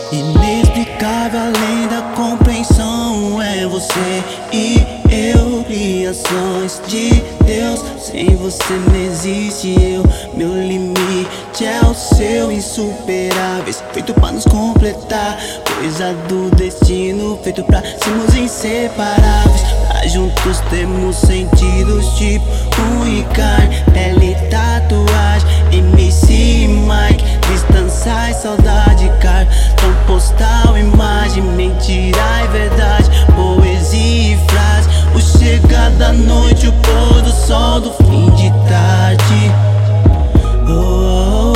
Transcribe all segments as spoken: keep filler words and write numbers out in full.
Inexplicável além da compreensão, é você e eu, criações de Deus. Sem você não existe eu, meu limite é o seu. Insuperáveis, feito pra nos completar, coisa do destino, feito pra sermos inseparáveis. Pra juntos termos sentidos tipo unha e carne, pele e tatuagem, M C Mike, distância e saudade, cartão postal, imagem, mentira e verdade, poesia e frase, o chegar da noite, o pôr do sol do fim de tarde. Oh, oh,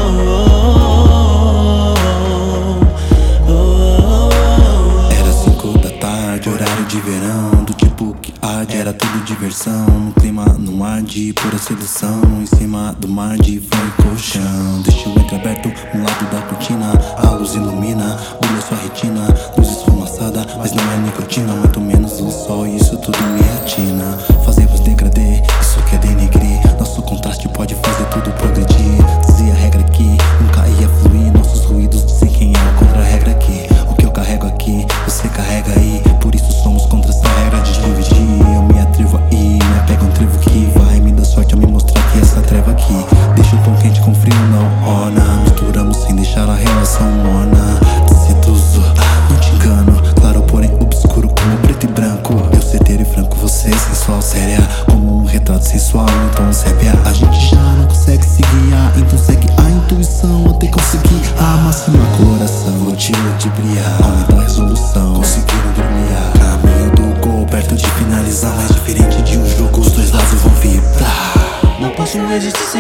oh, oh, oh. Era cinco da tarde, horário de verão, do tipo que arde, era tudo diversão. No clima, no ar de pura sedução, em cima do mar de fã e colchão. Deixa o entreaberto no lado da cortina, a luz ilumina, brilha sua retina, luz esfumaçada, mas não é nicotina, muito menos o sol, e isso tudo me atina. Fazer-vos degradê, isso que é denegrir, nosso contraste pode fazer tudo progredir. Dizia a regra que nunca ia fluir, nossos ruídos dizem quem é o contra-regra aqui. O que eu carrego aqui, você carrega aí, por isso somos contra essa regra de dividir. Eu me atrevo aí, me apego a um trevo que vai me dar sorte a me mostrar que essa treva aqui deixa o pão quente com frio, não orna. Misturamos sem deixar a relação morna. Seduzo, não te engano, claro porém obscuro como preto e branco. Eu certeiro e franco, você sensual, séria como um retrato sensual em tom sépia. A gente já não consegue se guiar, então segue a intuição até conseguir a máxima coração. Vou te ludibriar, aumenta a resolução, conseguiram brilhar. Caminho do gol, perto de finalizar, mas diferente de um jogo, os dois lados vão vibrar. Não posso existir sem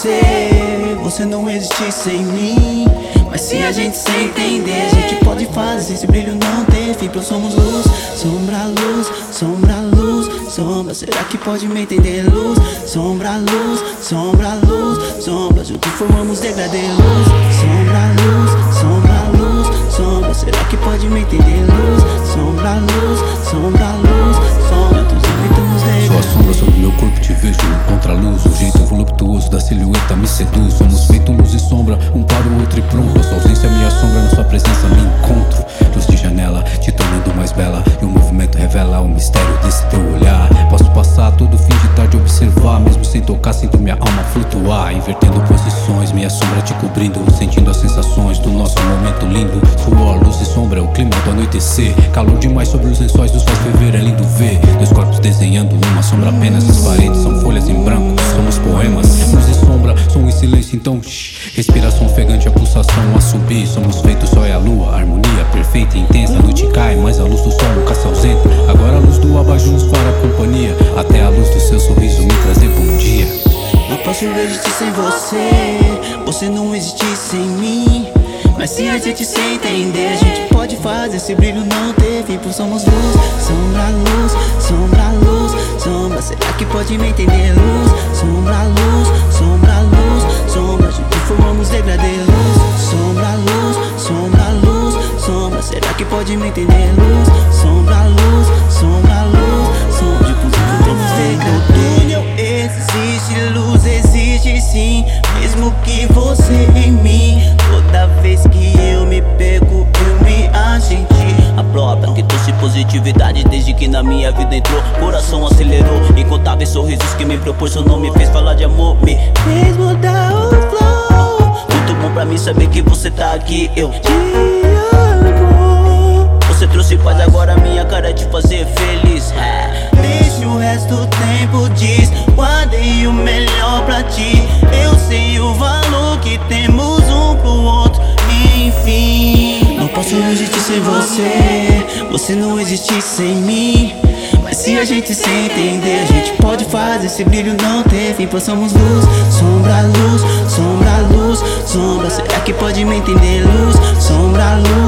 você, você não existe sem mim. Mas se a gente se entender, a gente pode fazer esse brilho não ter fim. Pois somos luz, sombra, luz, sombra, luz, sombra. Será que pode me entender? Luz, sombra, luz, sombra, luz, sombra. Juntos formamos degradê. Luz, sombra, luz, sombra, luz, sombra. Será que pode me entender? Luz, sombra, luz, sombra, luz, sombra. Juntos inventamos degradê. Sua sombra sobre meu corpo te vejo em contraluz. O jeito voluptuoso da silhueta me seduz. Somos feito luz e sombra, um para o outro e pronto. A sua ausência me assombra, na sua presença me encontro. Luz de janela, te tornando mais bela, e o movimento revela o mistério desse teu olhar. Posso passar todo fim de tarde observar, mesmo sem tocar, sinto minha alma flutuar. Invertendo posições, minha sombra te cobrindo, sentindo as sensações do nosso momento lindo. Suor, luz e sombra, o clima do anoitecer. Calor demais sobre os lençóis, nos faz ferver, é lindo ver. Dois corpos desenhando uma sombra apenas. As paredes são folhas em branco, somos poemas. Luz e sombra, som e silêncio, então shh. Respiração ofegante, a pulsação a subir. Somos feitos, só é a lua, harmonia perfeita e intensa. A noite cai, mas a luz do sol nunca se ausenta. Agora a luz do abajur nos fará companhia, até a luz do seu sorriso me trazer bom dia. Não posso existir sem você, você não existe sem mim. Mas se a gente se entender, a gente pode fazer esse brilho não ter fim. Pois somos luz, sombra, luz, sombra, luz, sombra. Será que pode me entender? Luz, sombra, luz, sombra, luz, sombra. Juntos formamos degradê. Luz, sombra, luz, sombra, luz, sombra. Será que pode me entender? Luz, sombra, luz, sombra, luz, sombra. Juntos formamos degradê. Túnel existe, luz existe sim, mesmo que você em mim. Toda vez que eu me pego, eu me agenti. A prova que trouxe positividade desde que na minha vida entrou. Coração acelerou, incontáveis sorrisos que me proporcionou. Me fez falar de amor, me fez mudar o flow. Muito bom pra mim saber que você tá aqui, eu te amo. Você trouxe paz, agora minha cara é te fazer feliz. Deixa o resto do tempo diz, guardei o melhor pra ti. Eu sei o valor que temos um pro outro, enfim. Não posso existir sem você, você não existe sem mim. Mas se a gente se entender, a gente pode fazer esse brilho não ter fim. Pois somos luz, sombra, luz, sombra, luz, sombra. Será que pode me entender? Luz, sombra, luz,